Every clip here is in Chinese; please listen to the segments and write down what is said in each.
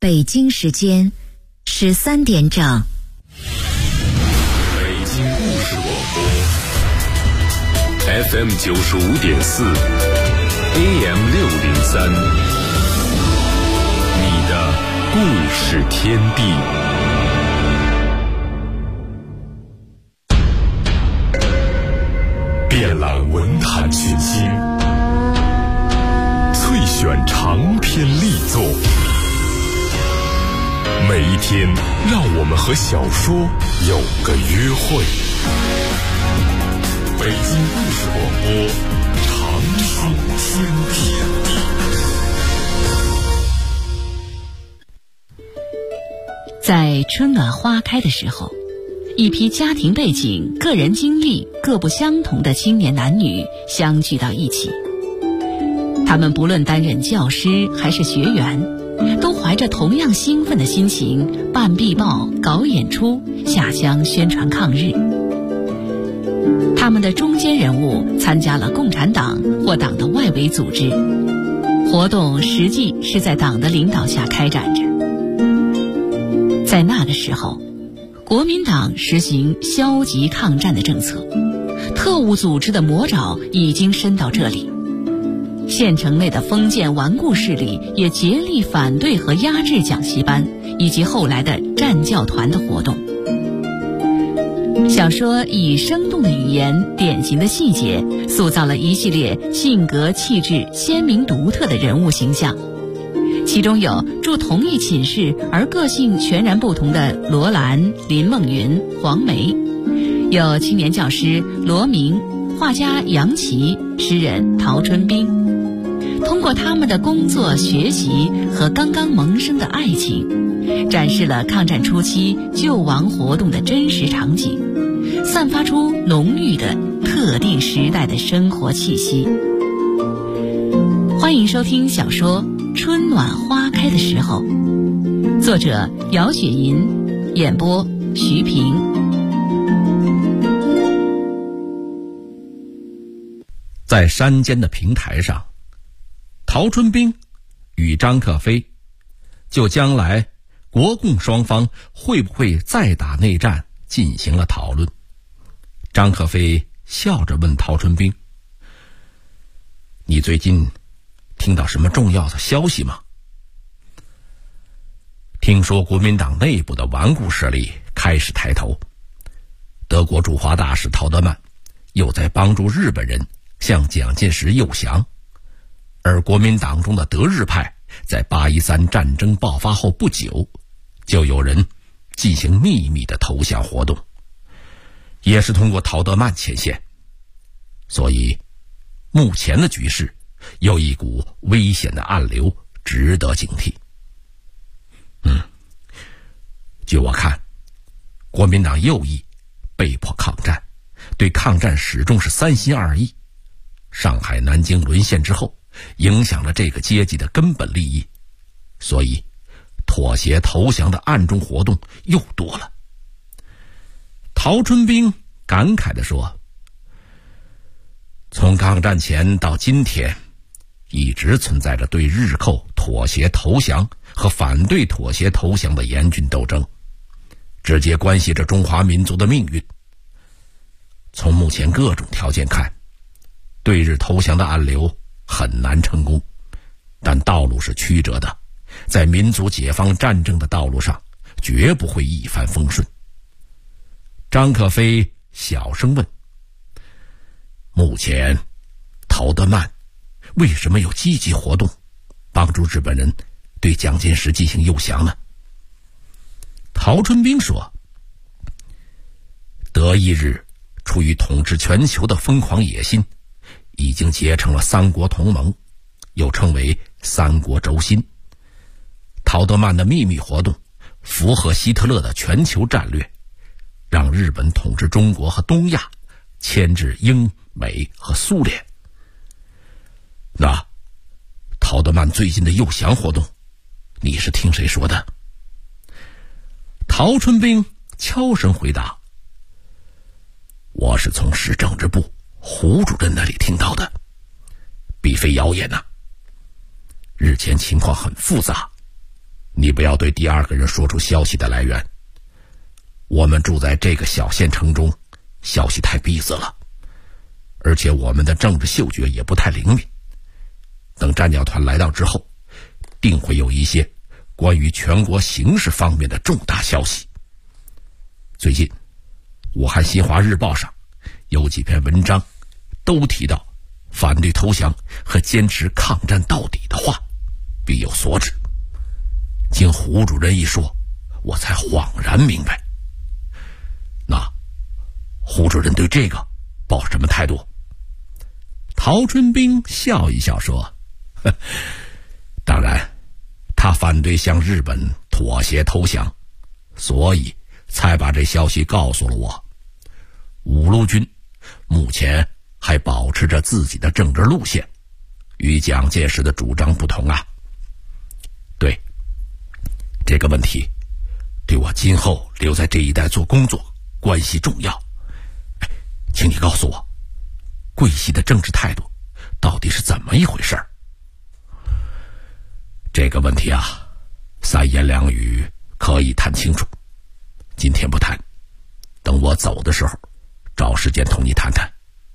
北京时间13点整。 北京故事广播 FM 95.4 AM 603，你的故事天地。遍览文坛群星，萃选长篇力作。每一天，让我们和小说有个约会。北京故事广播，长寿天地。 在春暖花开的时候，一批家庭背景、个人经历各不相同的青年男女相聚到一起。他们不论担任教师还是学员，都怀着同样兴奋的心情办壁报、搞演出、下乡宣传抗日。他们的中坚人物参加了共产党或党的外围组织，活动实际是在党的领导下开展着。在那个时候，国民党实行消极抗战的政策，特务组织的魔爪已经伸到这里。县城内的封建顽固势力也竭力反对和压制讲习班以及后来的战教团的活动。小说以生动的语言、典型的细节，塑造了一系列性格气质鲜明独特的人物形象。其中有住同一寝室而个性全然不同的罗兰、林梦云、黄梅，有青年教师罗明、画家杨琦、诗人陶春冰。通过他们的工作、学习和刚刚萌生的爱情，展示了抗战初期救亡活动的真实场景，散发出浓郁的特定时代的生活气息。欢迎收听小说《春暖花开的时候》，作者姚雪银，演播徐平。 在山间的平台上，陶春冰与张克飞就将来国共双方会不会再打内战进行了讨论。张克飞笑着问陶春冰：你最近听到什么重要的消息吗？听说国民党内部的顽固势力开始抬头，德国驻华大使陶德曼又在帮助日本人向蒋介石诱降，而国民党中的德日派在813战争爆发后不久，就有人进行秘密的投降活动，也是通过陶德曼牵线。所以目前的局势有一股危险的暗流，值得警惕。据我看，国民党右翼被迫抗战，对抗战始终是三心二意。上海、南京沦陷之后，影响了这个阶级的根本利益，所以妥协投降的暗中活动又多了。陶春冰感慨地说：从抗战前到今天，一直存在着对日寇妥协投降和反对妥协投降的严峻斗争，直接关系着中华民族的命运。从目前各种条件看，对日投降的暗流很难成功，但道路是曲折的，在民族解放战争的道路上绝不会一帆风顺。张克飞小声问：目前陶德曼为什么有积极活动帮助日本人对蒋介石进行诱降呢？陶春冰说：德意日出于统治全球的疯狂野心，已经结成了三国同盟，又称为三国轴心。陶德曼的秘密活动符合希特勒的全球战略，让日本统治中国和东亚，牵制英美和苏联。那陶德曼最近的诱降活动，你是听谁说的？陶春冰悄声回答：我是从市政治部胡主任那里听到的，并非谣言呐。日前情况很复杂， 你不要对第二个人说出消息的来源。我们住在这个小县城中，消息太闭塞了，而且我们的政治嗅觉也不太灵敏。等战鸟团来到之后，定会有一些关于全国形势方面的重大消息。最近武汉新华日报上有几篇文章都提到反对投降和坚持抗战到底的话，必有所指。经胡主任一说，我才恍然明白。那胡主任对这个抱什么态度？陶春兵笑一笑说，当然他反对向日本妥协投降，所以才把这消息告诉了我。五路军目前还保持着自己的政治路线，与蒋介石的主张不同啊。对这个问题，对我今后留在这一带做工作关系重要。请你告诉我，桂系的政治态度到底是怎么一回事？这个问题啊，三言两语可以谈清楚，今天不谈，等我走的时候找时间同你谈谈。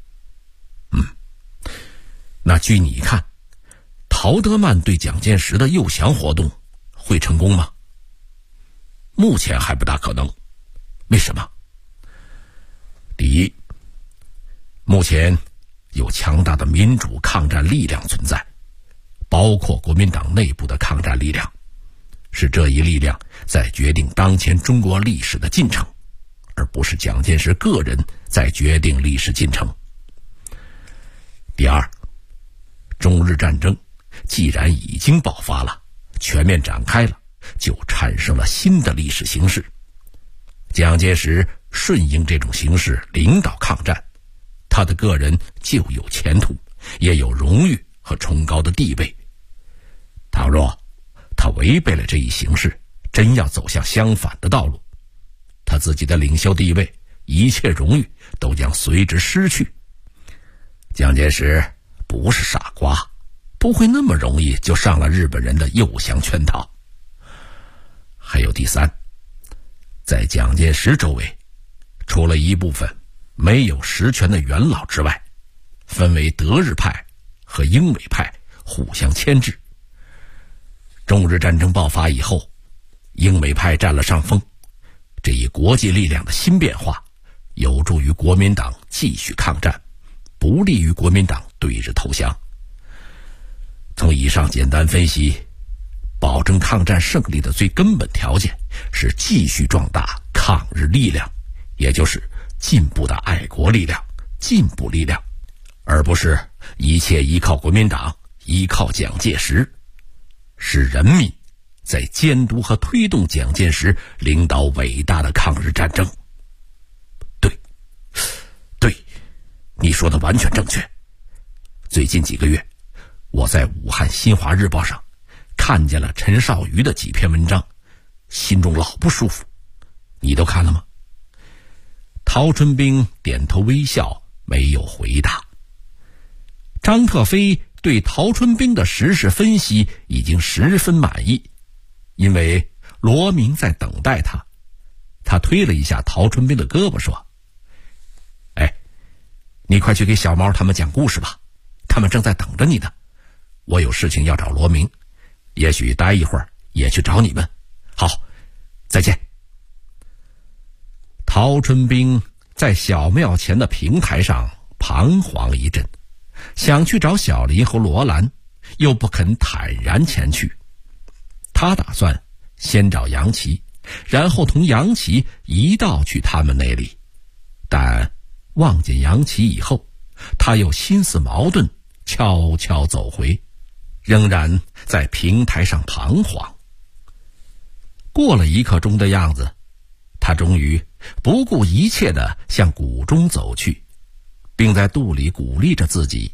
那据你看，陶德曼对蒋介石的诱降活动会成功吗？目前还不大可能。为什么？第一，目前有强大的民主抗战力量存在，包括国民党内部的抗战力量，是这一力量在决定当前中国历史的进程，而不是蒋介石个人在决定历史进程。第二，中日战争既然已经爆发了，全面展开了，就产生了新的历史形势。蒋介石顺应这种形势领导抗战，他的个人就有前途，也有荣誉和崇高的地位。倘若他违背了这一形势，真要走向相反的道路，他自己的领袖地位、一切荣誉都将随之失去。蒋介石不是傻瓜，不会那么容易就上了日本人的诱降圈套。还有第三，在蒋介石周围，除了一部分没有实权的元老之外，分为德日派和英美派互相牵制。中日战争爆发以后，英美派占了上风，这一国际力量的新变化有助于国民党继续抗战，不利于国民党对日投降。从以上简单分析，保证抗战胜利的最根本条件是继续壮大抗日力量，也就是进步的爱国力量、进步力量，而不是一切依靠国民党、依靠蒋介石，是人民在监督和推动蒋介石领导伟大的抗日战争。对，你说的完全正确。最近几个月，我在武汉新华日报上看见了陈少瑜的几篇文章，心中老不舒服。你都看了吗？陶春兵点头微笑，没有回答。张特飞对陶春兵的时事分析已经十分满意，因为罗明在等待他。他推了一下陶春兵的胳膊说，你快去给小猫他们讲故事吧，他们正在等着你呢。我有事情要找罗明，也许待一会儿也去找你们。好，再见。陶春兵在小庙前的平台上彷徨一阵，想去找小林和罗兰，又不肯坦然前去。他打算先找杨琦，然后同杨琦一道去他们那里，但望见杨琦以后，他又心思矛盾，悄悄走回，仍然在平台上彷徨。过了1刻钟的样子，他终于不顾一切地向谷中走去，并在肚里鼓励着自己，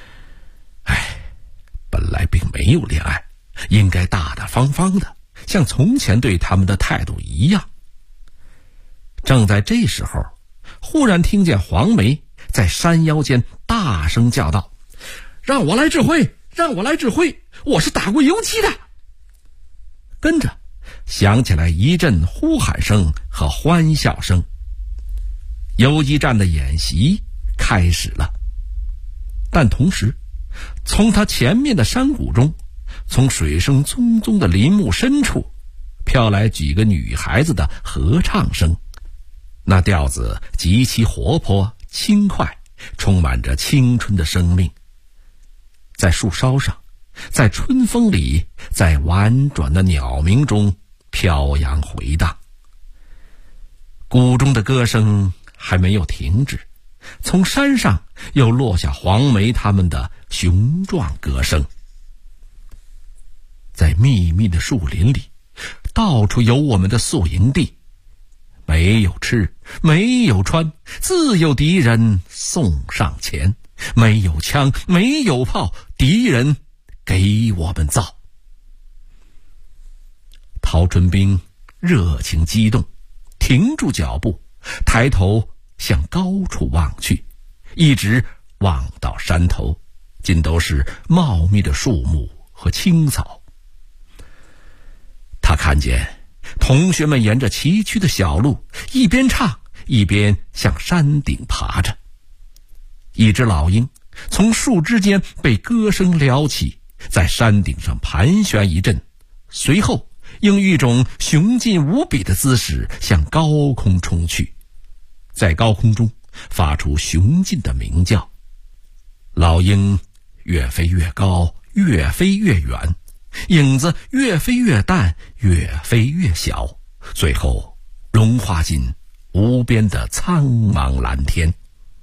本来并没有恋爱，应该大大方方的，像从前对他们的态度一样。正在这时候，忽然听见黄梅在山腰间大声叫道，让我来指挥，让我来指挥，我是打过游击的。 跟着响起来一阵呼喊声和欢笑声。游击战的演习开始了，但同时从他前面的山谷中，从水声淙淙的林木深处飘来几个女孩子的合唱声，那调子极其活泼轻快，充满着青春的生命。在树梢上，在春风里，在婉转的鸟鸣中飘扬回荡。谷中的歌声还没有停止，从山上又落下黄梅他们的雄壮歌声。在密密的树林里，到处有我们的宿营地，没有吃，没有穿，自有敌人送上前，没有枪，没有炮，敌人给我们造。陶春兵热情激动，停住脚步，抬头向高处望去，一直望到山头，尽都是茂密的树木和青草。他看见同学们沿着崎岖的小路，一边唱一边向山顶爬着。一只老鹰从树枝间被歌声撩起，在山顶上盘旋一阵，随后用一种雄劲无比的姿势向高空冲去，在高空中发出雄劲的鸣叫。老鹰越飞越高，越飞越远，影子越飞越淡，越飞越小，最后融化进无边的苍茫蓝天。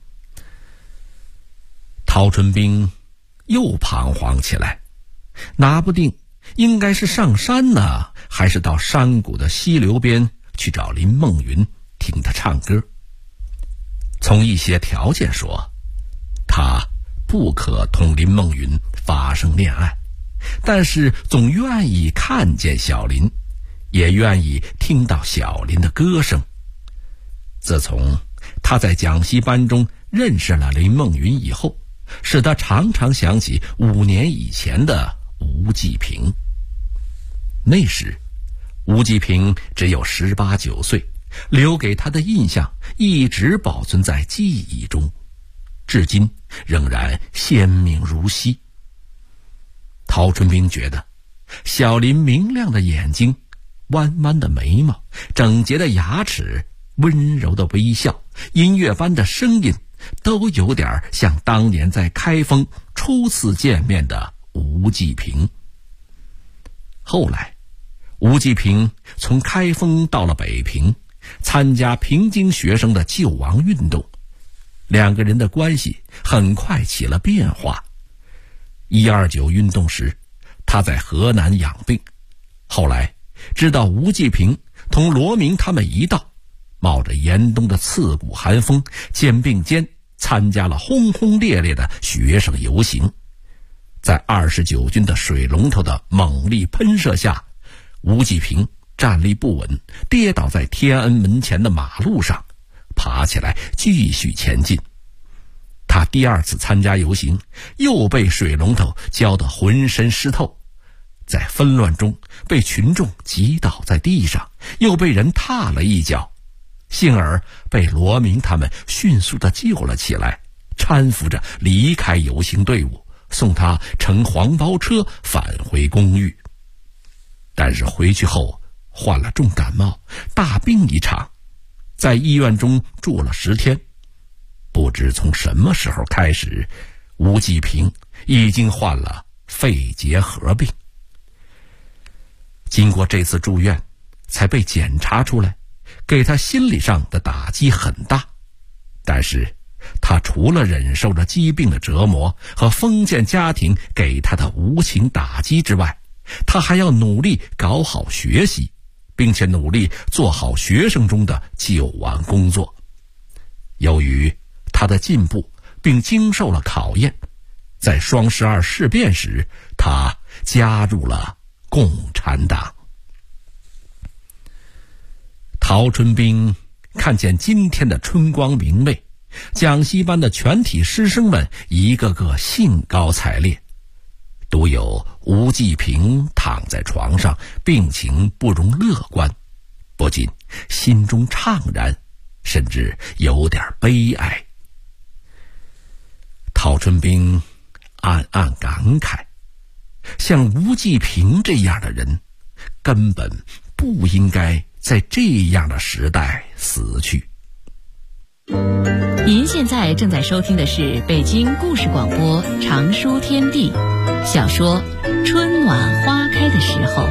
陶春兵又彷徨起来，拿不定应该是上山呢，还是到山谷的溪流边去找林梦云听他唱歌。从一些条件说，他不可同林梦云发生恋爱，但是总愿意看见小林，也愿意听到小林的歌声。自从他在讲习班中认识了林梦云以后，使他常常想起5年以前的吴继平。那时吴继平只有18、19岁，留给他的印象一直保存在记忆中，至今仍然鲜明如昔。陶春兵觉得小林明亮的眼睛，弯弯的眉毛，整洁的牙齿，温柔的微笑，音乐般的声音，都有点像当年在开封初次见面的吴继平。后来吴继平从开封到了北平，参加平津学生的救亡运动，两个人的关系很快起了变化。129运动时，他在河南养病，后来知道吴继平同罗明他们一道，冒着严冬的刺骨寒风，肩并肩参加了轰轰烈烈的学生游行。在29军的水龙头的猛力喷射下，吴继平站立不稳，跌倒在天安门前的马路上，爬起来继续前进。他第2次参加游行，又被水龙头浇得浑身湿透，在纷乱中被群众击倒在地上，又被人踏了一脚，幸而被罗明他们迅速地救了起来，搀扶着离开游行队伍，送他乘黄包车返回公寓。但是回去后患了重感冒，大病一场，在医院中住了10天。不知从什么时候开始，吴继平已经患了肺结核病。经过这次住院，才被检查出来，给他心理上的打击很大。但是他除了忍受着疾病的折磨和封建家庭给他的无情打击之外，他还要努力搞好学习，并且努力做好学生中的救亡工作。由于他的进步并经受了考验，在双12事变时，他加入了共产党。陶春兵看见今天的春光明媚，讲习班的全体师生们一个个兴高采烈。 独有吴季平躺在床上，病情不容乐观，不仅心中怅然，甚至有点悲哀。陶春冰暗暗感慨，像吴季平这样的人，根本不应该在这样的时代死去。 您现在正在收听的是北京故事广播长书天地小说《春暖花开的时候》。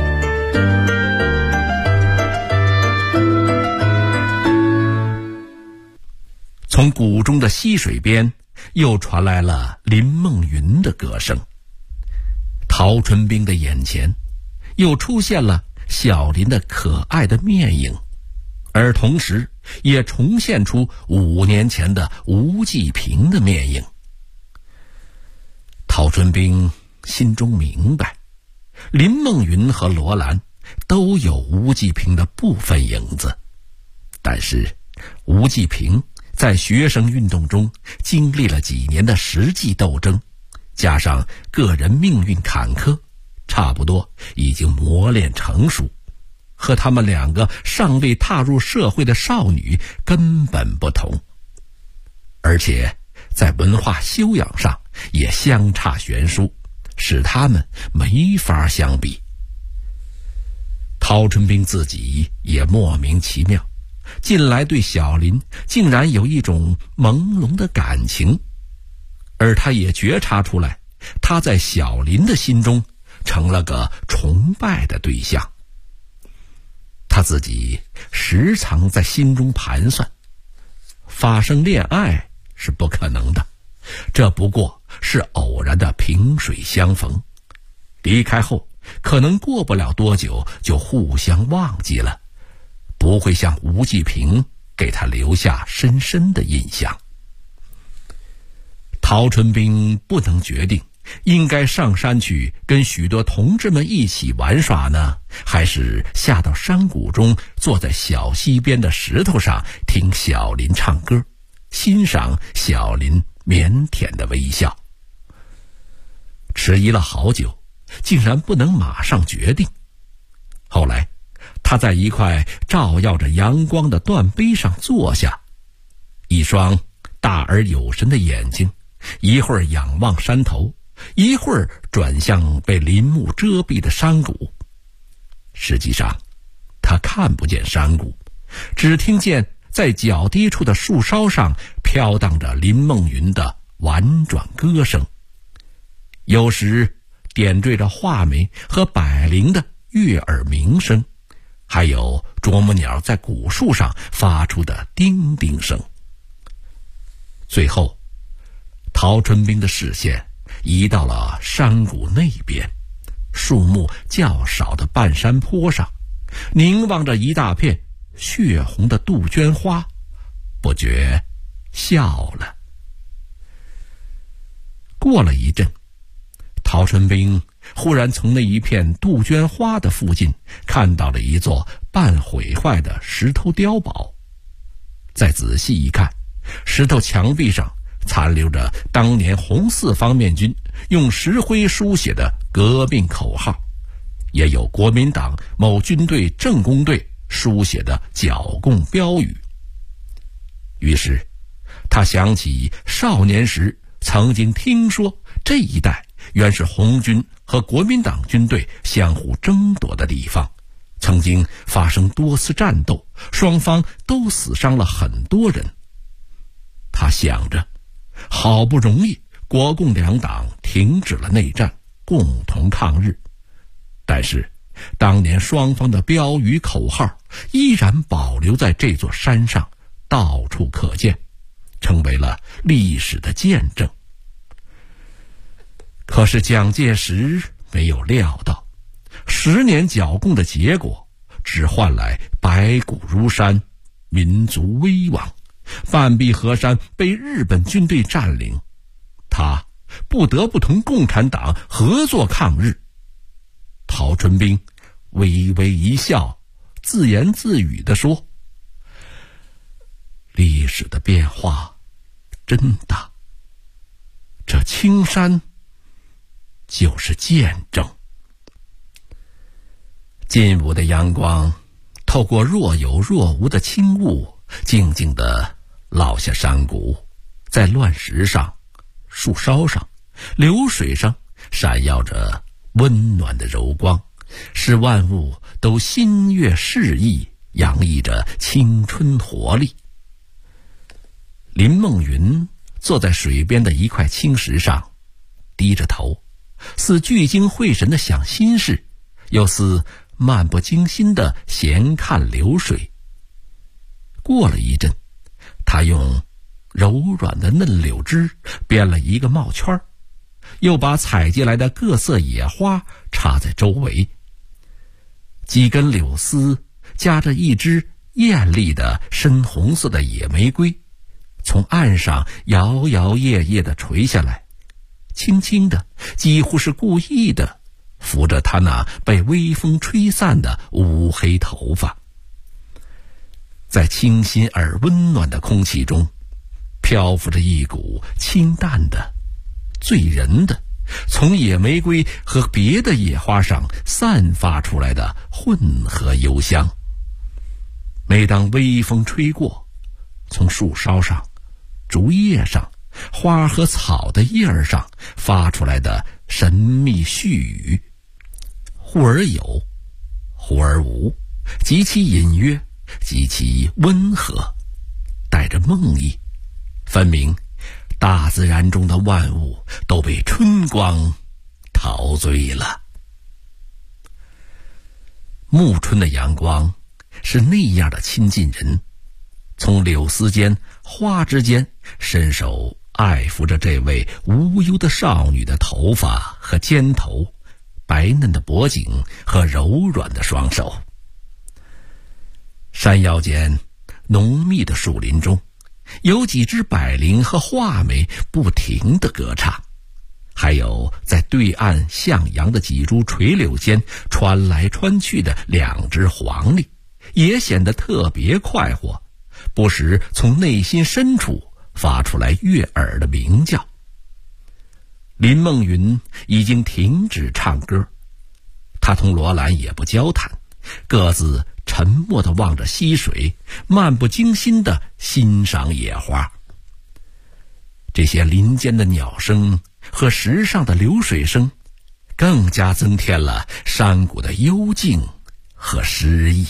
从谷中的溪水边又传来了林梦云的歌声，陶春冰的眼前又出现了小林的可爱的面影，而同时也重现出5年前的吴季平的面影。陶春冰心中明白，林梦云和罗兰都有吴季平的部分影子，但是吴季平在学生运动中经历了几年的实际斗争，加上个人命运坎坷，差不多已经磨练成熟，和他们2个尚未踏入社会的少女根本不同，而且在文化修养上也相差悬殊，使他们没法相比。陶春冰自己也莫名其妙，近来对小林竟然有一种朦胧的感情，而他也觉察出来，他在小林的心中成了个崇拜的对象。他自己时常在心中盘算，发生恋爱是不可能的，这不过是偶然的萍水相逢，离开后可能过不了多久就互相忘记了，不会像吴季平给他留下深深的印象。陶春冰不能决定应该上山去跟许多同志们一起玩耍呢，还是下到山谷中坐在小溪边的石头上听小林唱歌，欣赏小林腼腆的微笑。迟疑了好久，竟然不能马上决定。后来他在一块照耀着阳光的断碑上坐下，一双大而有神的眼睛一会儿仰望山头，一会儿转向被林木遮蔽的山谷。实际上他看不见山谷，只听见在较低处的树梢上飘荡着林梦云的婉转歌声，有时点缀着画眉和百灵的悦耳鸣声，还有啄木鸟在古树上发出的叮叮声。最后陶春冰的视线移到了山谷那边，树木较少的半山坡上，凝望着一大片血红的杜鹃花，不觉笑了。过了一阵，陶春冰忽然从那一片杜鹃花的附近看到了一座半毁坏的石头碉堡。再仔细一看，石头墙壁上残留着当年红四方面军用石灰书写的革命口号，也有国民党某军队政工队书写的剿共标语。于是他想起少年时曾经听说这一带原是红军和国民党军队相互争夺的地方，曾经发生多次战斗，双方都死伤了很多人。他想着，好不容易国共两党停止了内战，共同抗日，但是当年双方的标语口号依然保留在这座山上，到处可见，成为了历史的见证。可是蒋介石没有料到，10年剿共的结果只换来白骨如山，民族危亡，半壁河山被日本军队占领，他不得不同共产党合作抗日。陶春冰微微一笑，自言自语地说：历史的变化真大，这青山就是见证。劲舞的阳光透过若有若无的轻雾，静静地落下山谷，在乱石上、树梢上、流水上闪耀着温暖的柔光，使万物都心悦适意，洋溢着青春活力。林梦云坐在水边的一块青石上，低着头，似聚精会神地想心事，又似漫不经心地闲看流水。过了一阵，他用柔软的嫩柳枝编了一个帽圈，又把采集来的各色野花插在周围。几根柳丝夹着一支艳丽的深红色的野玫瑰，从岸上摇摇曳曳地垂下来，轻轻的，几乎是故意的，拂着他那被微风吹散的乌黑头发。在清新而温暖的空气中，漂浮着一股清淡的、醉人的，从野玫瑰和别的野花上散发出来的混合幽香。每当微风吹过，从树梢上、竹叶上、花和草的叶儿上发出来的神秘絮语，忽而有，忽而无，极其隐约，极其温和，带着梦意，分明大自然中的万物都被春光陶醉了。暮春的阳光是那样的亲近人，从柳丝间、花之间伸手爱抚着这位无忧的少女的头发和肩头，白嫩的脖颈和柔软的双手。山腰间浓密的树林中，有几只百灵和画眉不停地歌唱，还有在对岸向阳的几株垂柳间穿来穿去的两只黄鹂，也显得特别快活，不时从内心深处发出来悦耳的鸣叫。林梦云已经停止唱歌，他同罗兰也不交谈，各自沉默地望着溪水，漫不经心地欣赏野花。这些林间的鸟声和石上的流水声，更加增添了山谷的幽静和诗意。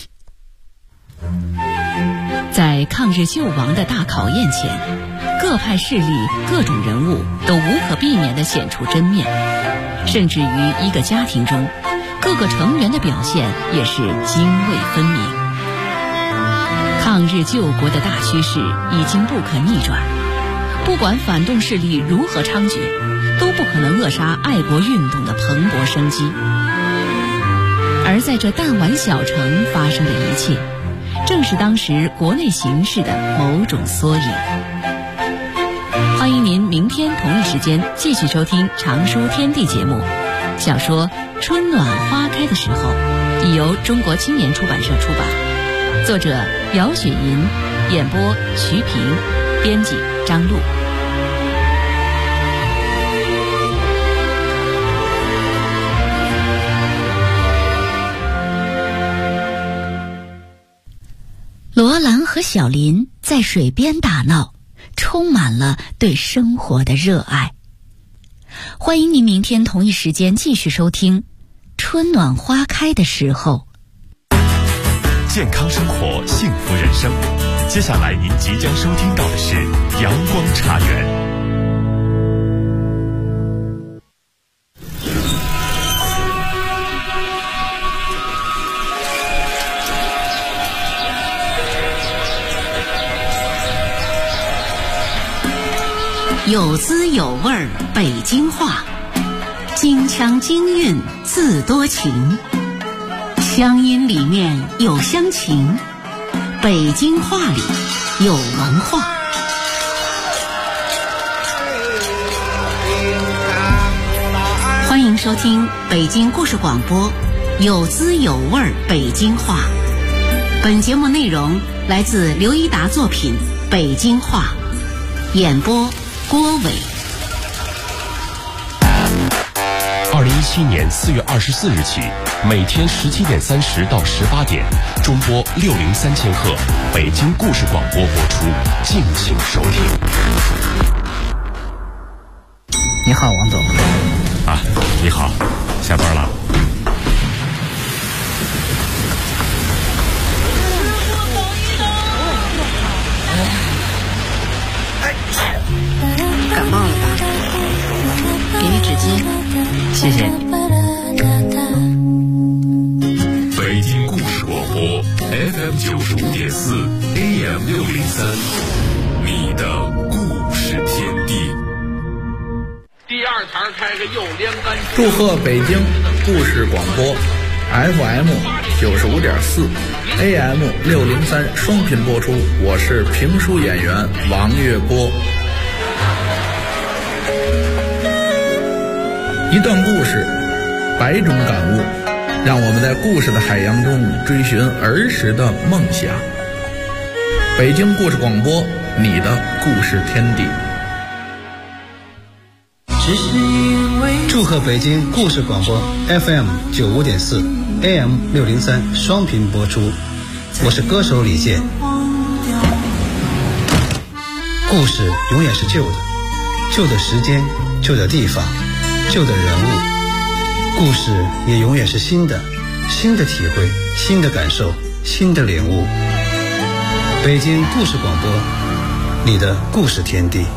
在抗日救亡的大考验前，各派势力、各种人物都无可避免地显出真面，甚至于一个家庭中，各个成员的表现也是泾渭分明。抗日救国的大趋势已经不可逆转，不管反动势力如何猖獗，都不可能扼杀爱国运动的蓬勃生机。而在这弹丸小城发生的一切，正是当时国内形势的某种缩影。欢迎您明天同一时间继续收听《常书天地》节目。小说《春暖花开的时候》已由中国青年出版社出版，作者姚雪银，演播徐平，编辑张璐。 罗兰和小林在水边打闹，充满了对生活的热爱。欢迎您明天同一时间继续收听《春暖花开的时候》。 健康生活，幸福人生。接下来您即将收听到的是阳光茶园。 有滋有味儿北京话，京腔京韵自多情，乡音里面有乡情，北京话里有文化。欢迎收听北京故事广播有滋有味儿北京话。本节目内容来自刘一达作品《北京话》，演播郭伟。 2017年4月24日起，每天17点30到18点，中波603千赫，北京故事广播播出，敬请收听。 你好，王总。 啊，你好，下班了。 感冒了吧？给你纸巾。 谢谢。 北京故事广播 FM 95.4 AM 603，你的故事天地。 第二堂开个右连杆。 祝贺北京故事广播 FM 95.4 AM 603双频播出，我是评书演员王月波。一段故事，100种感悟，让我们在故事的海洋中追寻儿时的梦想。北京故事广播，你的故事天地。 祝贺北京故事广播 FM 95.4 AM 603双频播出，我是歌手李健。故事永远是旧的，旧的时间，旧的地方，旧的人物。故事也永远是新的，新的体会，新的感受，新的领悟。北京故事广播，你的故事天地。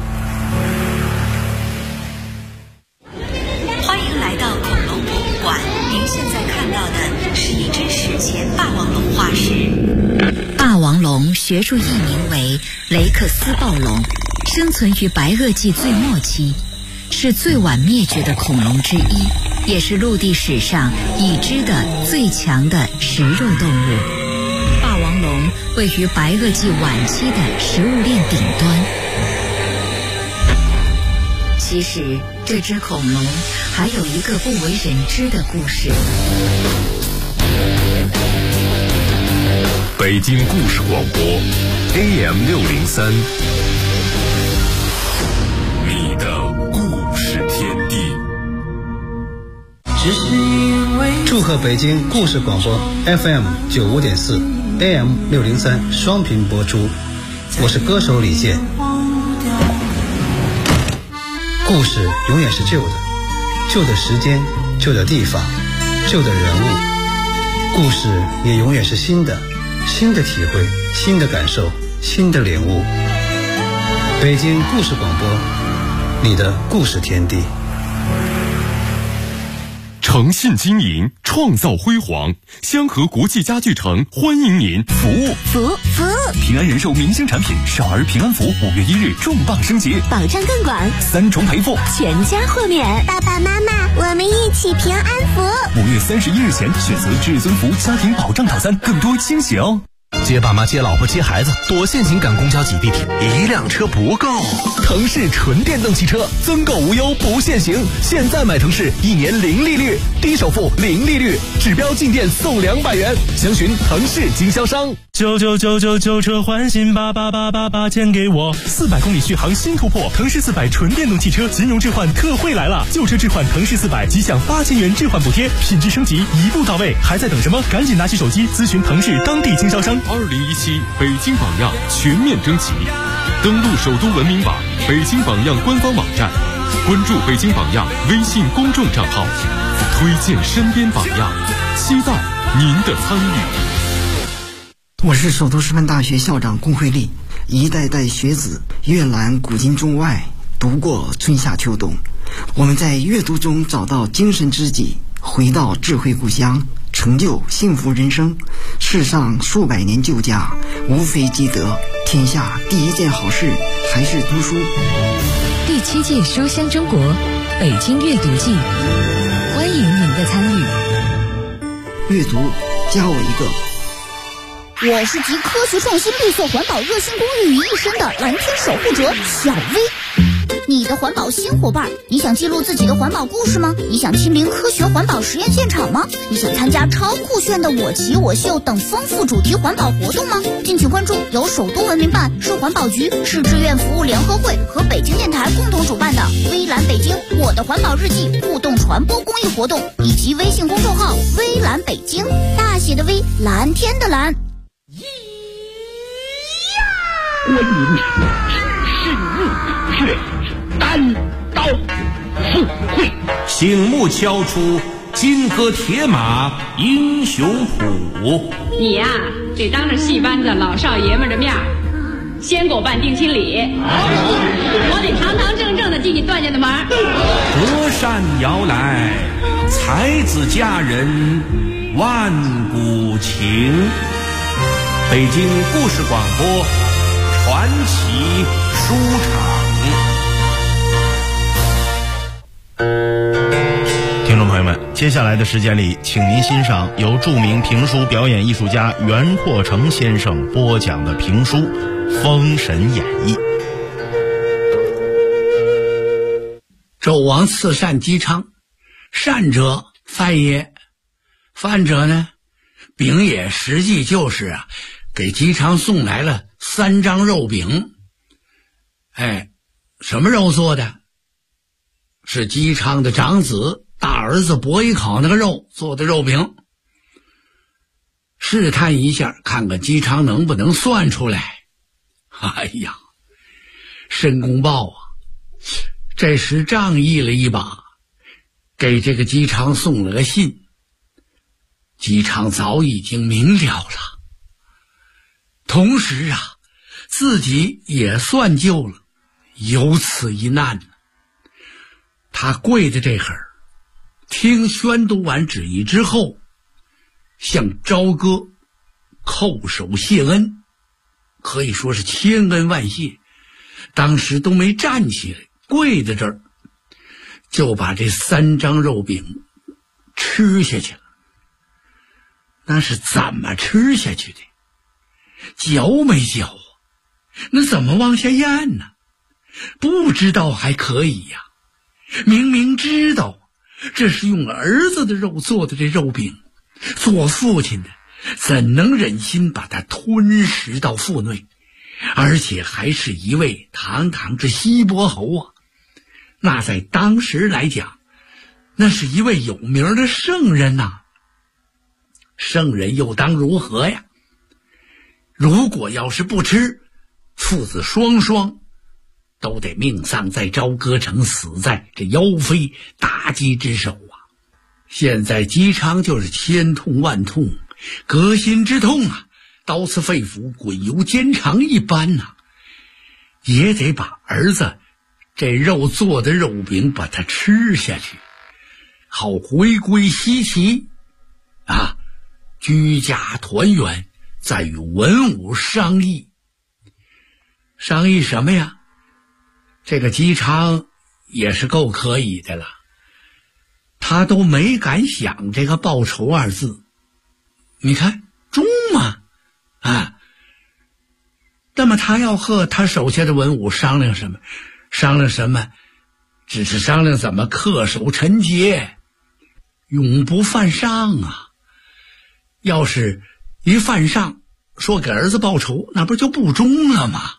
欢迎来到恐龙博物馆，您现在看到的是一只史前霸王龙化石。 霸王龙学术译名为雷克斯暴龙，生存于白垩纪最末期，是最晚灭绝的恐龙之一，也是陆地史上已知的最强的食肉动物。霸王龙位于白垩纪晚期的食物链顶端。其实这只恐龙还有一个不为人知的故事。 北京故事广播 AM 603，你的故事天地。 祝贺北京故事广播 FM 95.4 AM 603双频播出，我是歌手李健。故事永远是旧的，旧的时间，旧的地方，旧的人物。故事也永远是新的，新的体会，新的感受，新的领悟。北京故事广播，你的故事天地。 诚信经营，创造辉煌。香河国际家具城欢迎您。服务平安人寿明星产品少儿平安福5月1日重磅升级， 保障更广 ，3重赔付， 全家豁免。爸爸妈妈，我们一起平安福。 5月31日前选择至尊福家庭保障套餐，更多惊喜哦。 接爸妈、接老婆、接孩子，多限行赶公交挤地铁，一辆车不够。腾势纯电动汽车，增购无忧不限行。现在买腾势，1年0利率，低首付0利率，指标进店送200元。详询腾势经销商。 999旧车换新，88888钱给我。400公里续航新突破，腾势400纯电动汽车金融置换特惠来了，旧车置换腾势400即享8000元置换补贴，品质升级一步到位，还在等什么？赶紧拿起手机咨询腾势当地经销商。 2017北京榜样全面征集，登录首都文明网、北京榜样官方网站，关注北京榜样微信公众账号，推荐身边榜样，期待您的参与。 我是首都师范大学校长龚慧丽，一代代学子阅览古今中外，读过春夏秋冬，我们在阅读中找到精神知己，回到智慧故乡，成就幸福人生。世上数百年旧家，无非积德，天下第一件好事还是读书。 第7届书香中国北京阅读季，欢迎您的参与。 阅读加我一个。 我是集科学创新、绿色环保、热心公益于一身的蓝天守护者小薇。 你的环保新伙伴。你想记录自己的环保故事吗？你想亲临科学环保实验现场吗？你想参加超酷炫的我骑我秀等丰富主题环保活动吗？敬请关注由首都文明办、市环保局、市志愿服务联合会和北京电台共同主办的微蓝北京我的环保日记互动传播公益活动，以及微信公众号微蓝北京，大写的微，蓝天的蓝。 观音深入却单刀赴会， 醒目敲出金戈铁马英雄谱。 你呀，得当着戏班子老少爷们的面先给我办定亲礼，我得堂堂正正的进你段家的门。 隔山摇来，才子佳人万古情。北京故事广播传奇书场。 听众朋友们，接下来的时间里，请您欣赏由著名评书表演艺术家袁阔成先生播讲的评书《封神演义》。 纣王赐善姬昌，善者范也，范者呢饼也，实际就是给姬昌送来了3张肉饼。什么肉做的？是姬昌的长子大儿子伯邑考那个肉做的肉饼。试探一下，看看姬昌能不能算出来。哎呀，申公豹这时仗义了一把，给这个姬昌送了个信。姬昌早已经明了了，同时自己也算救了，有此一难。他跪在这会儿，听宣读完旨意之后，向朝歌叩首谢恩，可以说是千恩万谢。当时都没站起来，跪在这儿，就把这3张肉饼吃下去了。那是怎么吃下去的？嚼没嚼那怎么往下咽呢？不知道还可以呀，明明知道这是用儿子的肉做的这肉饼，做父亲的怎能忍心把它吞食到腹内？而且还是一位堂堂之西伯侯那在当时来讲，那是一位有名的圣人圣人又当如何呀？如果要是不吃，父子双双都得命丧在朝歌城，死在这妖妃妲己之手现在姬昌就是千痛万痛，革心之痛刀刺肺腑，滚油兼肠一般也得把儿子这肉做的肉饼把它吃下去，好回归西岐居家团圆，再与文武商议。商议什么呀？这个姬昌也是够可以的了，他都没敢想这个报仇2字。你看忠那么他要和他手下的文武商量什么？商量什么？只是商量怎么恪守臣节，永不犯上要是一犯上，说给儿子报仇，那不就不忠了吗？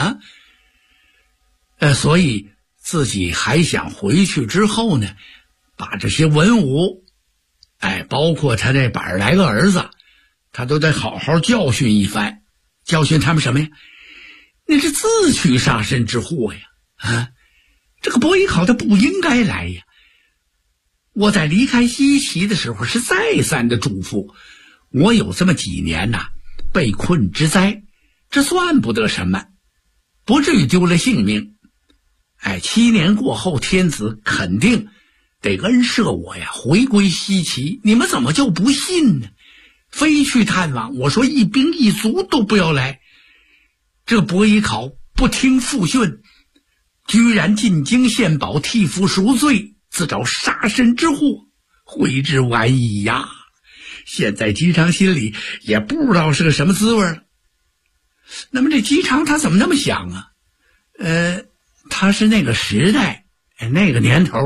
所以自己还想回去之后呢，把这些文武包括他这100来个儿子，他都得好好教训一番。教训他们什么呀？那是自取杀身之祸呀！这个伯邑考他不应该来呀！我在离开西岐的时候是再三的嘱咐，我有这么几年被困之灾，这算不得什么，不至于丢了性命。7年过后，天子肯定得恩赦我呀，回归西岐。你们怎么就不信呢？非去探望，我说一兵一卒都不要来。这伯邑考不听父训，居然进京献宝，替父赎罪，自找杀身之祸，悔之晚矣呀！现在姬昌心里也不知道是个什么滋味了。那么这姬昌他怎么那么想他是那个时代那个年头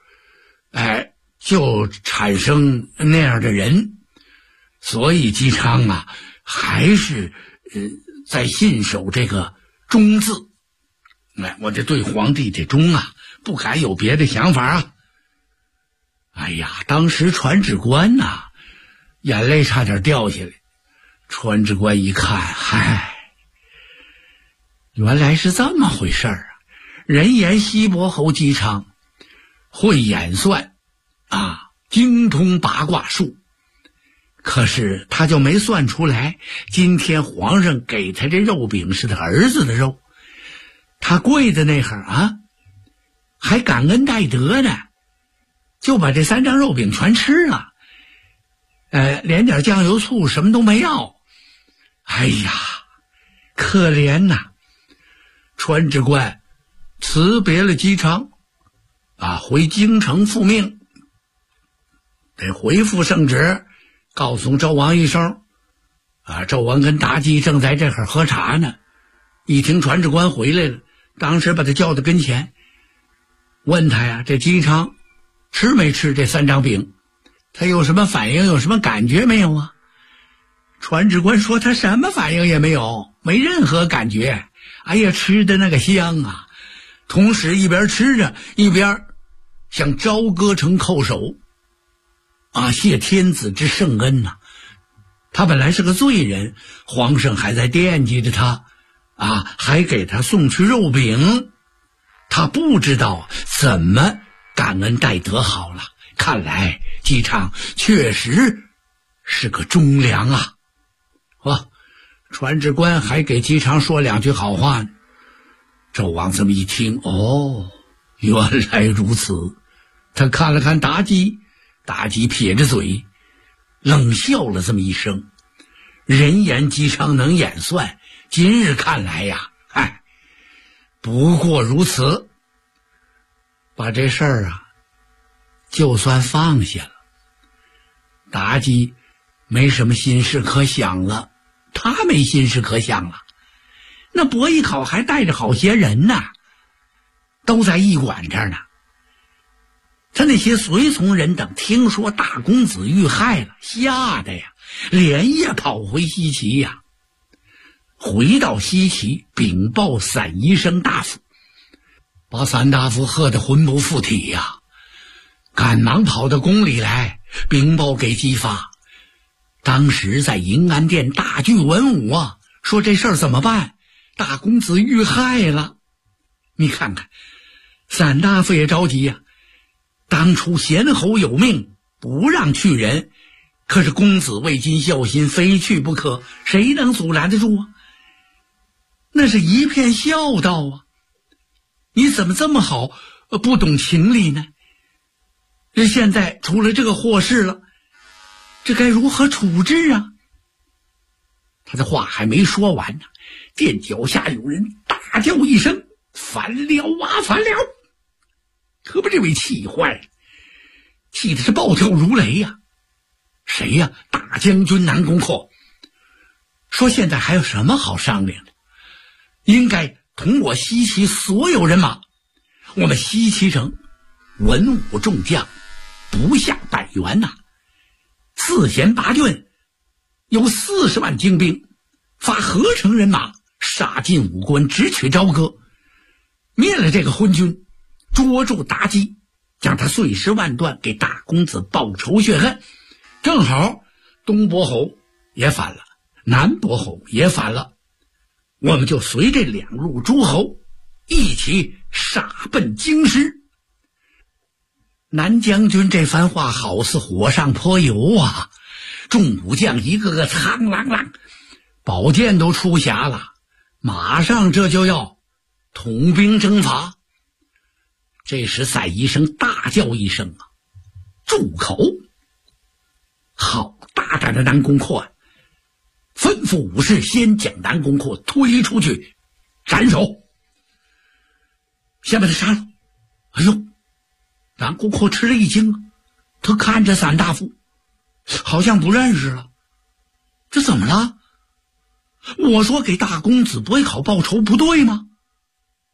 就产生那样的人，所以姬昌啊还是在信守这个忠字。我这对皇帝这忠啊，不敢有别的想法啊。哎呀，当时传旨官呐，眼泪差点掉下来。传旨官一看，原来是这么回事啊！人言西伯侯姬昌会演算精通八卦术，可是他就没算出来，今天皇上给他这肉饼是他儿子的肉，他跪在那儿还感恩戴德呢，就把这3张肉饼全吃了，连点酱油醋什么都没要。哎呀，可怜呐！传旨官辞别了姬昌回京城复命，得回复圣旨，告诉纣王一声。纣王跟妲己正在这会儿喝茶呢，一听传旨官回来了，当时把他叫到跟前，问他呀，这姬昌吃没吃这3张饼？他有什么反应，有什么感觉没有啊？传旨官说他什么反应也没有，没任何感觉。哎呀，吃的那个香啊！同时一边吃着一边向朝歌城叩首谢天子之圣恩呐。他本来是个罪人，皇上还在惦记着他还给他送去肉饼，他不知道怎么感恩戴德好了。看来姬昌确实是个忠良啊！传旨官还给姬昌说2句好话呢。纣王这么一听，原来如此。他看了看妲己，妲己撇着嘴冷笑了这么一声。人言姬昌能演算，今日看来呀，不过如此。把这事儿就算放下了。妲己没什么心事可想了，他没心事可想了。那伯邑考还带着好些人呢，都在驿馆这儿呢。他那些随从人等听说大公子遇害了，吓得呀连夜跑回西岐呀。回到西岐禀报散宜生大夫，把散大夫喝得魂不附体呀，赶忙跑到宫里来禀报给姬发。当时在银安殿大聚文武说这事儿怎么办？大公子遇害了。你看看，散大夫也着急呀。当初贤侯有命，不让去人，可是公子为尽孝心，非去不可，谁能阻拦得住啊？那是一片孝道你怎么这么好，不懂情理呢？这现在出了这个祸事了，这该如何处置啊？他的话还没说完呢，殿脚下有人大叫一声：“反了反了！”可把这位气坏了，气的是暴跳如雷呀。谁呀？大将军南宫阔说：“现在还有什么好商量的？应该同我西岐所有人马，我们西岐城文武众将不下100员呐，4贤8郡，有40万精兵，发合成人马杀进武关，直取朝歌，灭了这个昏君，捉住妲己，将他碎尸万段，给大公子报仇雪恨。正好东伯侯也反了，南伯侯也反了，我们就随这2路诸侯一起杀奔京师。”南将军这番话好似火上泼油啊！众武将一个个苍啷啷，宝剑都出匣了，马上这就要统兵征伐。这时散宜生大叫一声住口！好大胆的南宫阔，吩咐武士先将南宫阔推出去斩首，先把他杀了。哎呦，南宫阔吃了一惊，他看着散大夫好像不认识了。这怎么了？我说给大公子伯邑考报仇不对吗？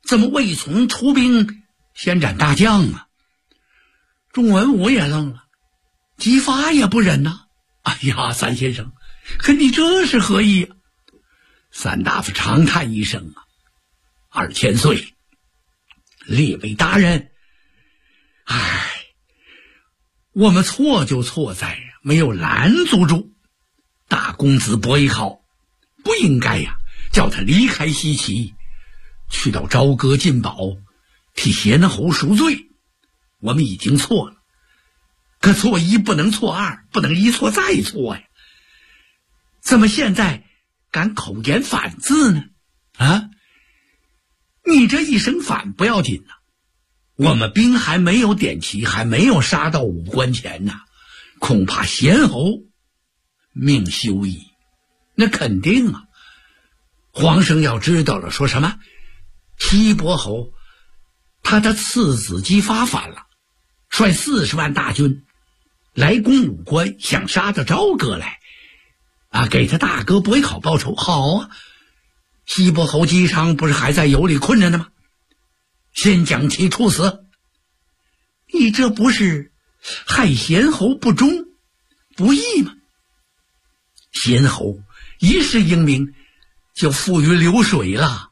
怎么魏从出兵先斩大将啊？众文武也愣了，姬发也不忍呐。哎呀，三先生，可你这是何意啊？三大夫长叹一声啊，2000岁，列位大人，唉，我们错就错在没有拦阻住大公子伯邑考，不应该呀，叫他离开西岐，去到朝歌进宝，替贤侯赎罪。我们已经错了，可错一不能错二，不能一错再错呀。怎么现在敢口言反字呢？啊，你这一声反不要紧呐，我们兵还没有点齐，还没有杀到5关前呐，恐怕贤侯命休矣。那肯定啊，皇上要知道了，说什么西伯侯他的次子姬发反了，率40万大军来攻5关，想杀到朝歌来啊，给他大哥伯邑考报仇。好啊，西伯侯姬昌不是还在油里困着呢吗？先将其处死，你这不是害贤侯不忠不义吗？贤侯一世英名就付于流水了。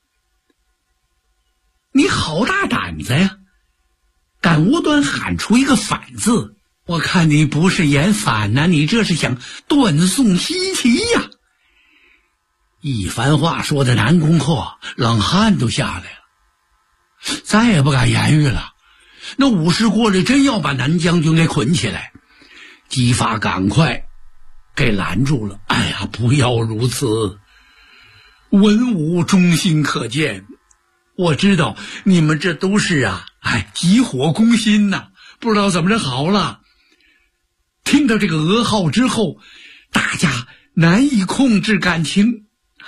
你好大胆子呀，敢无端喊出一个反字，我看你不是演反呐，你这是想断送西岐呀。一番话说的南宫阔冷汗都下来了，再也不敢言语了。那50过来真要把南将军给捆起来，姬发赶快给拦住了。哎呀，不要如此，文武忠心可见，我知道你们这都是啊，急火攻心呐，不知道怎么着好了。听到这个噩耗之后，大家难以控制感情，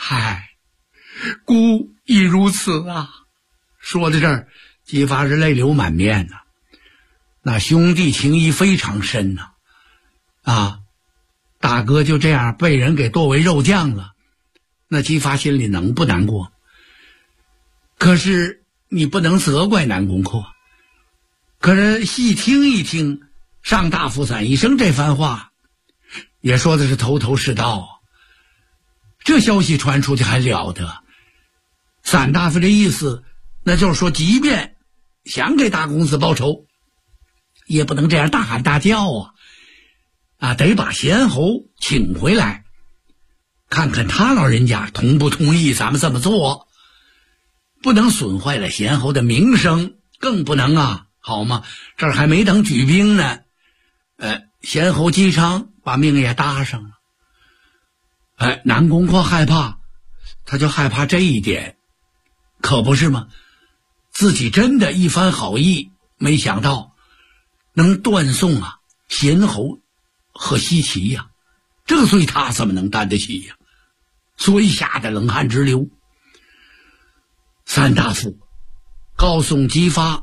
孤亦如此啊。说到这儿，姬发是泪流满面呐，那兄弟情谊非常深呐。啊，大哥就这样被人给剁为肉酱了，那姬发心里能不难过？可是你不能责怪南宫阔。可是细听一听上大夫散一生这番话，也说的是头头是道。这消息传出去还了得？散大夫这意思，那就是说即便想给大公子报仇，也不能这样大喊大叫啊，得把贤侯请回来，看看他老人家同不同意咱们这么做，不能损坏了贤侯的名声，更不能啊，好吗？这儿还没等举兵呢，贤侯姬昌把命也搭上了。南宫阔害怕，他就害怕这一点，可不是吗？自己真的一番好意，没想到能断送啊贤侯和西岐呀，这个罪他怎么能担得起呀？所以吓得冷汗直流。三大夫告诉姬发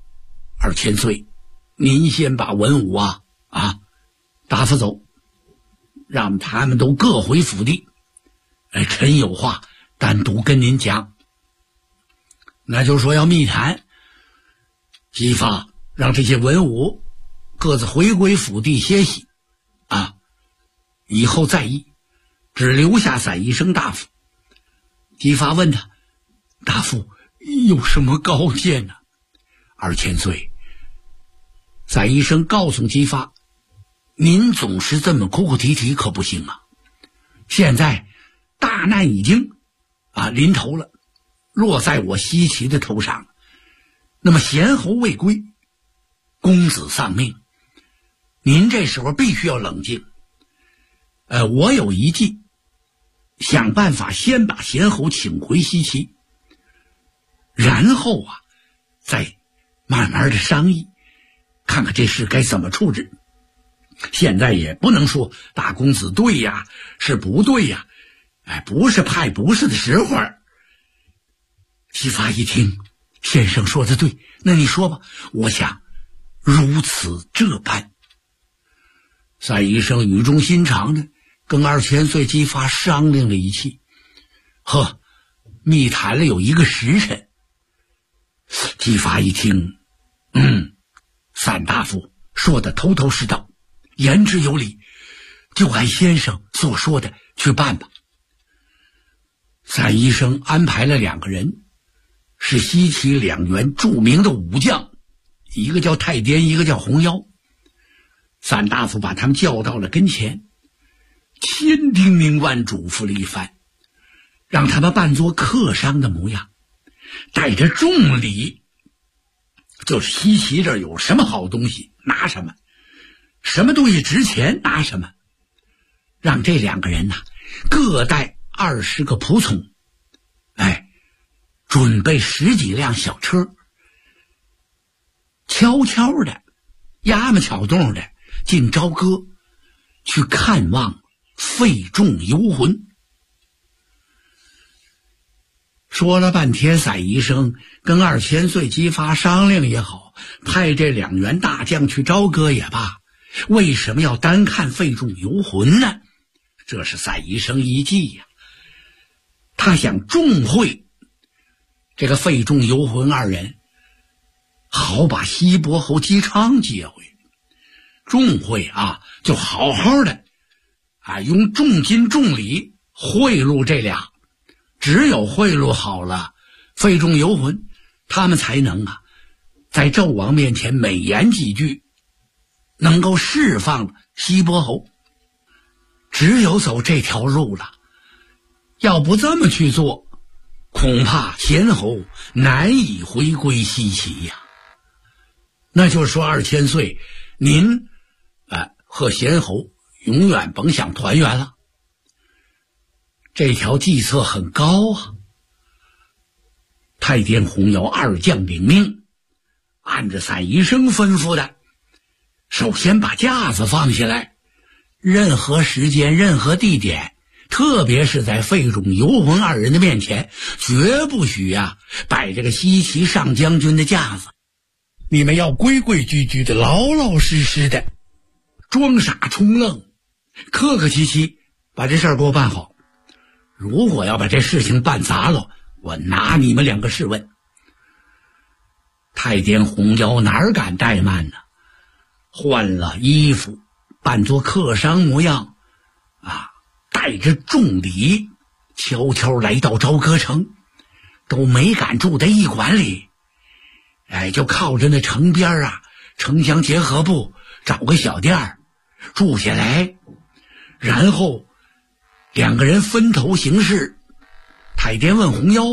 ，2000岁，您先把文武打发走，让他们都各回府地。臣有话单独跟您讲。那就是说要密谈。姬发让这些文武各自回归府地歇息以后再议，只留下散宜生大夫。姬发问他，大夫有什么高见呢？2000岁，散宜生告诉姬发，您总是这么哭哭啼啼可不行啊。现在大难已经临头了，落在我西岐的头上，那么贤侯未归，公子丧命，您这时候必须要冷静。我有一计，想办法先把贤侯请回西岐，然后再慢慢的商议，看看这事该怎么处置。现在也不能说大公子对呀，是不对呀，不是派不是的时候。姬发一听，先生说的对，那你说吧。我想如此这般。散宜生语重心长的跟2000岁姬发商量了一气，密谈了有1个时辰， 姬发一听，范大夫说的头头是道，言之有理，就按先生所说的去办吧。范医生安排了2个人，是西岐2员著名的武将，一个叫太颠，一个叫红腰。范大夫把他们叫到了跟前，千叮咛万嘱咐了一番，让他们扮作客商的模样，带着重礼，就是西岐这儿有什么好东西拿什么，什么东西值钱拿什么，让这2个人各带20个仆从，准备10几辆小车，悄悄的衙门巧动的进朝歌去看望费仲游魂。说了半天，散医生跟2000岁姬发商量也好，派这2员大将去朝歌也罢，为什么要单看费仲游魂呢？这是散医生一计呀，他想重会这个费仲游魂2人，好把西伯侯姬昌接回。重会就好好的用重金重礼贿赂这俩，只有贿赂好了费仲游魂，他们才能在纣王面前美言几句，能够释放西伯侯。只有走这条路了，要不这么去做，恐怕贤侯难以回归西岐呀。那就说2000岁，您和贤侯永远甭想团圆了。这条计策很高啊。太监红瑶2将领命，按着散医生吩咐的，首先把架子放下来，任何时间任何地点，特别是在费仲游魂2人的面前，绝不许摆这个西岐上将军的架子。你们要规规矩矩的，老老实实的，装傻充愣，客客气气把这事儿给我办好。如果要把这事情办砸了，我拿你们2个试问。太监红瑶哪敢怠慢呢？换了衣服，扮作客商模样带着重礼，悄悄来到朝歌城，都没敢住在驿馆里，就靠着那城边城乡结合部找个小店住下来，然后2个人分头行事。太监问红妖，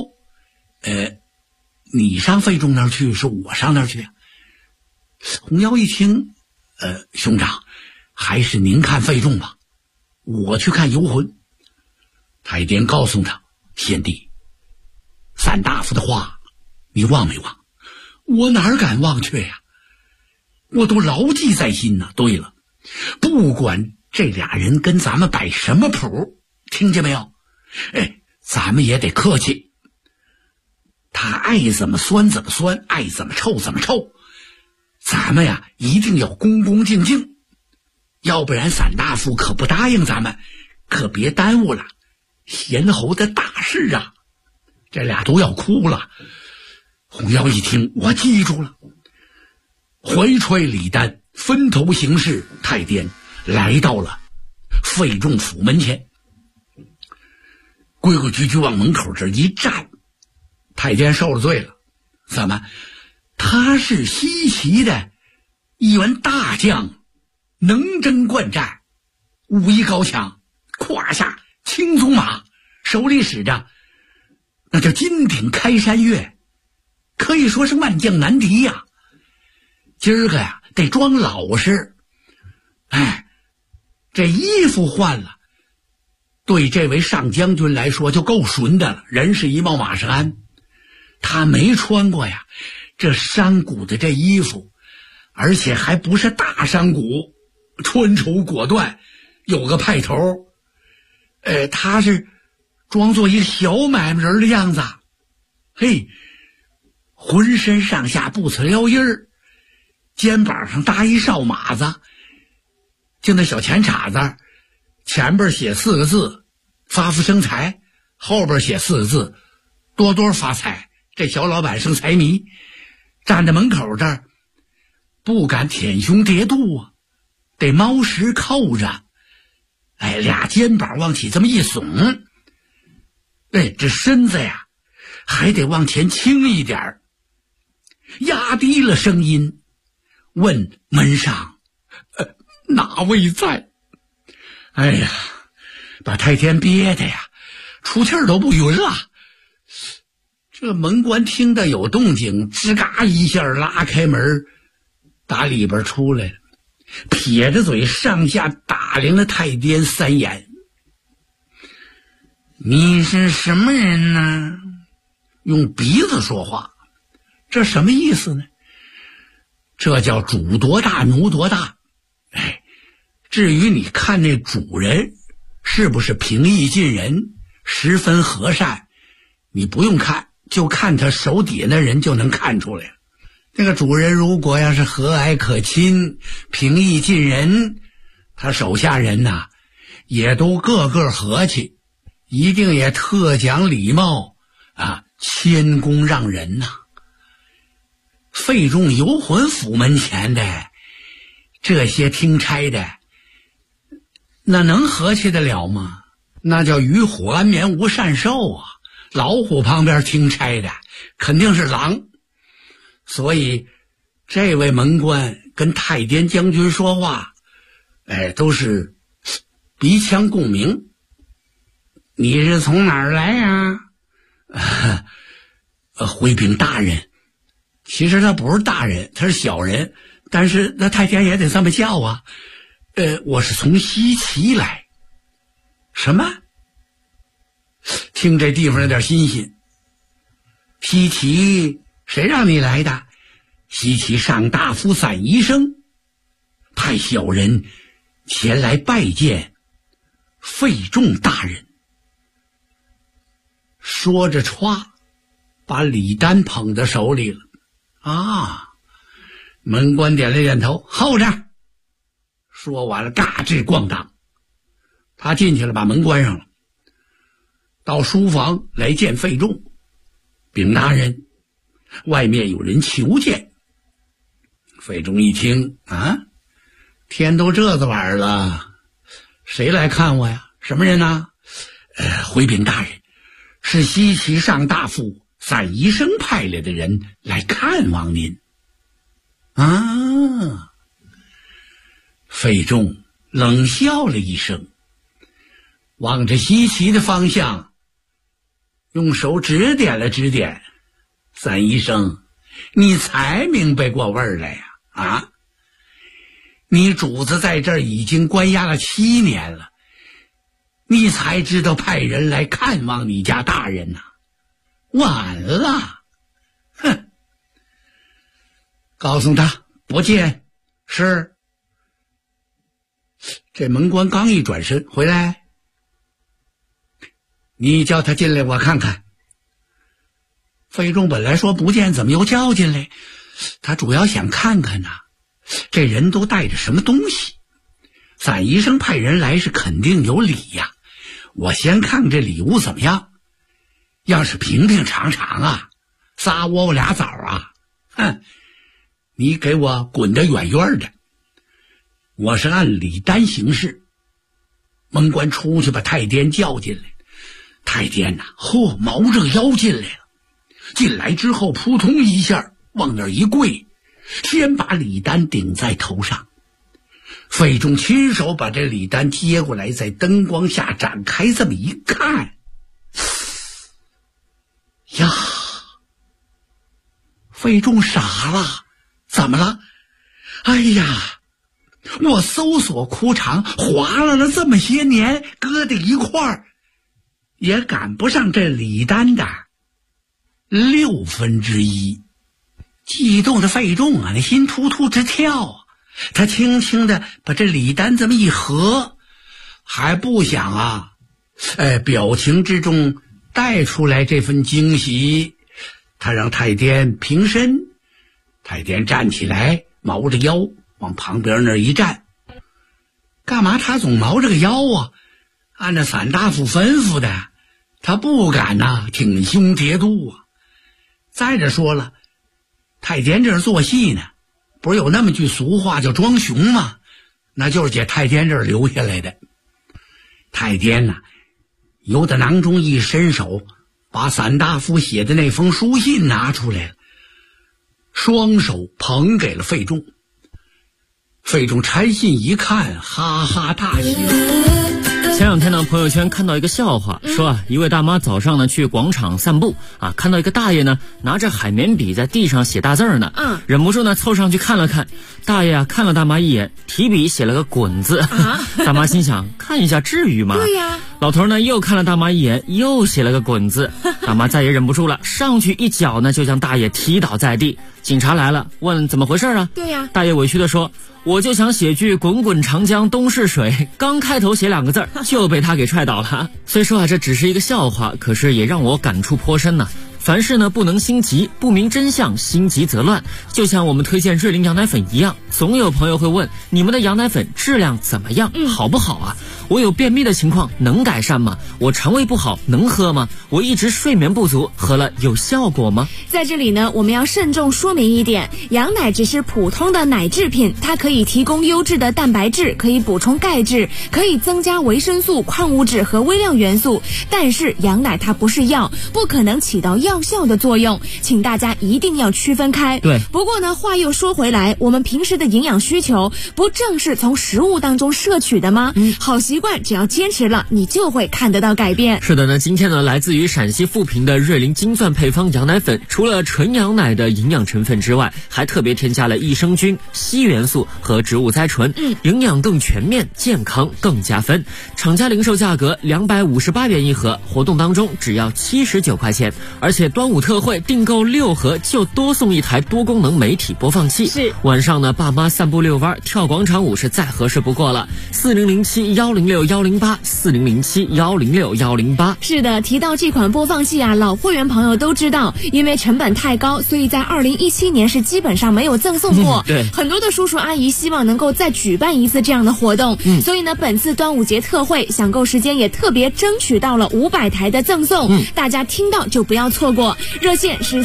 你上费仲那儿去，是我上那儿去？红妖一听，兄长，还是您看费仲吧，我去看游魂。太监告诉他，贤弟，范大夫的话你忘没忘？我哪敢忘却呀，我都牢记在心呢。对了，不管这俩人跟咱们摆什么谱，听见没有？咱们也得客气。他爱怎么酸怎么酸，爱怎么臭怎么臭，咱们呀一定要恭恭敬敬，要不然散大夫可不答应咱们，可别耽误了贤侯的大事啊。这俩都要哭了。红妖一听，我记住了，怀揣礼单，分头行事。太监来到了费仲府门前，规规矩矩往门口这一站。太监受了罪了，怎么？他是西岐的一员大将，能征惯战，武艺高强，胯下青鬃马，手里使着那叫金鼎开山月，可以说是万将难敌呀。今儿个呀得装老实，这衣服换了，对这位上将军来说就够纯的了。人是一貌马是鞍，他没穿过呀这山谷的这衣服，而且还不是大山谷，穿绸裹缎，有个派头。他是装作一个小买卖人的样子，浑身上下不呲撩衣儿，肩膀上搭一哨马子，就那小钱叉子，前边写4个字发福生财，后边写4个字多多发财这小老板生财迷，站在门口这儿，不敢舔胸叠肚啊，得猫石扣着，哎，俩肩膀往起这么一耸，哎，这身子呀还得往前倾一点，压低了声音问门上哪位在？哎呀，把太监憋的呀出气儿都不匀了。这门官听得有动静，吱嘎一下拉开门，打里边出来了，撇着嘴上下打量了太监3眼。你是什么人呢？用鼻子说话，这什么意思呢？这叫主多大奴多大。哎，至于你看那主人是不是平易近人，十分和善，你不用看，就看他手底下的人就能看出来了。那个主人如果要是和蔼可亲，平易近人，他手下人呐也都个个和气，一定也特讲礼貌啊，谦恭让人呐。费仲游魂府门前的这些听差的，那能和气得了吗？那叫与虎安眠无善兽啊！老虎旁边听差的肯定是狼。所以这位门官跟太监将军说话，哎，都是鼻腔共鸣。你是从哪儿来呀？回禀大人。其实他不是大人，他是小人，但是那太监也得这么叫啊。我是从西岐来。什么？听这地方有点新鲜。西岐谁让你来的？西岐上大夫散宜生派小人前来拜见费仲大人。说着歘，把礼单捧在手里了。啊，门官点了点头，候着。说完了，嘎吱咣当，他进去了，把门关上了，到书房来见费仲。禀大人，外面有人求见。费仲一听，啊，天都这个晚了，谁来看我呀？什么人呢？回禀大人，是西岐上大夫散宜生派来的人来看望您。啊！费仲冷笑了一声，望着西岐的方向，用手指点了指点。散宜生，你才明白过味儿来呀？啊！你主子在这儿已经关押了7年了，你才知道派人来看望你家大人呐？晚了！哼！告诉他不见。是。这门官刚一转身回来，你叫他进来我看看。费仲本来说不见，怎么又叫进来？他主要想看看呐，这人都带着什么东西。散宜生派人来是肯定有礼呀，我先看看这礼物怎么样。要是平平常常啊，仨窝窝俩枣啊，哼，你给我滚得远远的。我是按礼单行事。门官出去把太监叫进来。太监呐，毛着个腰进来了。进来之后扑通一下往那儿一跪，先把礼单顶在头上。费仲亲手把这礼单接过来，在灯光下展开，这么一看，呀！费仲傻了，怎么了？哎呀，我搜索枯肠划拉了这么些年，搁在一块儿，也赶不上这礼单的1/6。激动的费仲啊，那心突突直跳啊！他轻轻的把这礼单这么一合，还不想啊，表情之中带出来这份惊喜。他让太监平身，太监站起来，毛着腰往旁边那儿一站。干嘛他总毛着个腰啊？按照散大夫吩咐的，他不敢呐，挺胸叠肚啊。 再者说了，太监这儿做戏呢，不是有那么句俗话叫装熊吗？那就是在太监这儿留下来的。太监呢，由得囊中一伸手，把散大夫写的那封书信拿出来了，双手捧给了费仲。费仲拆信一看，哈哈大笑。 前两天呢，朋友圈看到一个笑话，说一位大妈早上呢去广场散步看到一个大爷呢拿着海绵笔在地上写大字呢，忍不住呢凑上去看了看。大爷看了大妈一眼，提笔写了个滚字。大妈心想，看一下至于吗？ 对呀。 老头呢又看了大妈一眼，又写了个滚字。大妈再也忍不住了，上去一脚呢就将大爷踢倒在地。警察来了，问怎么回事啊？ 对呀。 大爷委屈地说，我就想写句滚滚长江东逝水，刚开头写2个字就被他给踹倒了。虽说这只是一个笑话，可是也让我感触颇深呢。凡事呢不能心急，不明真相心急则乱。就像我们推荐瑞麟羊奶粉一样，总有朋友会问，你们的羊奶粉质量怎么样？好不好啊？我有便秘的情况能改善吗？我肠胃不好能喝吗？我一直睡眠不足，喝了有效果吗？ 在这里呢，我们要慎重说明一点，羊奶只是普通的奶制品，它可以提供优质的蛋白质，可以补充钙质，可以增加维生素、矿物质和微量元素，但是羊奶它不是药，不可能起到药效的作用，请大家一定要区分开。 对。 不过呢，话又说回来，我们平时的营养需求不正是从食物当中摄取的吗？好习惯只要坚持了，你就会看得到改变。 是的呢，今天呢，来自于陕西富平的瑞麟金钻配方羊奶粉，除了纯羊奶的营养成分之外，还特别添加了益生菌、硒元素和植物甾醇，营养更全面，健康更加分。厂家零售价格258元一盒，活动当中只要79块钱，而且端午特惠订购6盒就多送1台多功能媒体播放器。 是晚上呢，爸妈散步遛弯、跳广场舞是再合适不过了。4007-106-108，4007-106-108。 是的，提到这款播放器老会员朋友都知道，因为成本太高，所以在2017年是基本上没有赠送过。 对， 很多的叔叔阿姨希望能够再举办一次这样的活动，所以呢，本次端午节特惠享购时间也特别争取到了500台的赠送，大家听到就不要错过。热线是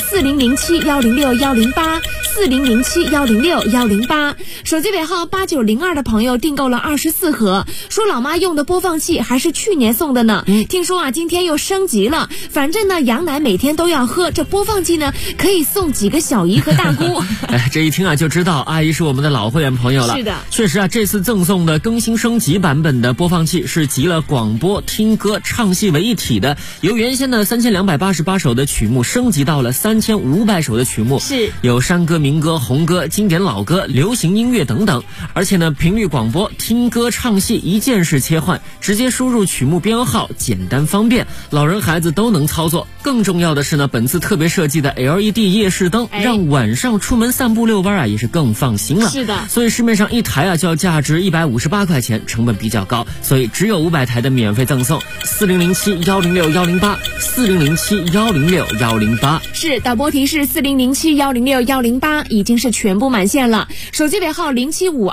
4007-106-108，4007-106-108，手机尾号8902的朋友订购了24盒，说老妈用的播放器还是去年送的呢，听说今天又升级了，反正呢羊奶每天都要喝，这播放器呢可以送几个小姨和大姑。 这一听就知道阿姨是我们的老会员朋友了。 是的， 确实这次赠送的更新升级版本的播放器是集了广播、听歌、唱戏为一体的，由原先的3288首的曲目升级到了3500首的曲目， 是有山歌、民歌、红歌、经典老歌、流行音乐等等，而且呢频率广播、听歌、唱戏一键式切换，直接输入曲目编号，简单方便，老人孩子都能操作。更重要的是呢，本次特别设计的 LED 夜视灯，让晚上出门散步遛弯也是更放心了。 是的， 所以市面上一台就要价值158块钱，成本比较高，所以只有500台的免费赠送。4007-106-108， 4007-106-108。 是导播提示，4007-106-108已经是全部满线了。手机尾号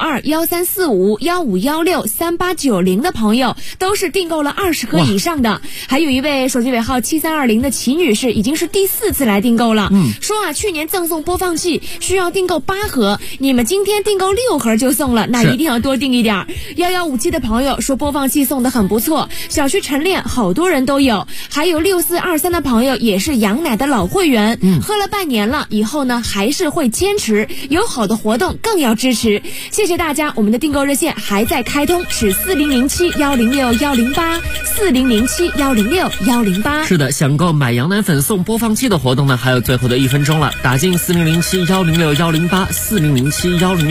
0752-1345-1516-3890的朋友都是订购了20盒以上的，还有一位手机尾号7320的齐女士已经是第4次来订购了，说去年赠送播放器需要订购8盒，你们今天订购6盒就送了，那一定要多订一点。1157的朋友说播放器送的很不错，小区晨练好多人都有，还有6423的朋友也是羊奶的老会员，喝了半年了，以后呢还是会坚持，有好的活动更要支持。谢谢大家，我们的订购热线还在开通，是4007-106-108， 4007-106-108。 是的，想购买羊奶粉送播放器的活动呢，还有最后的1分钟了，打进4007-106-108，4007-106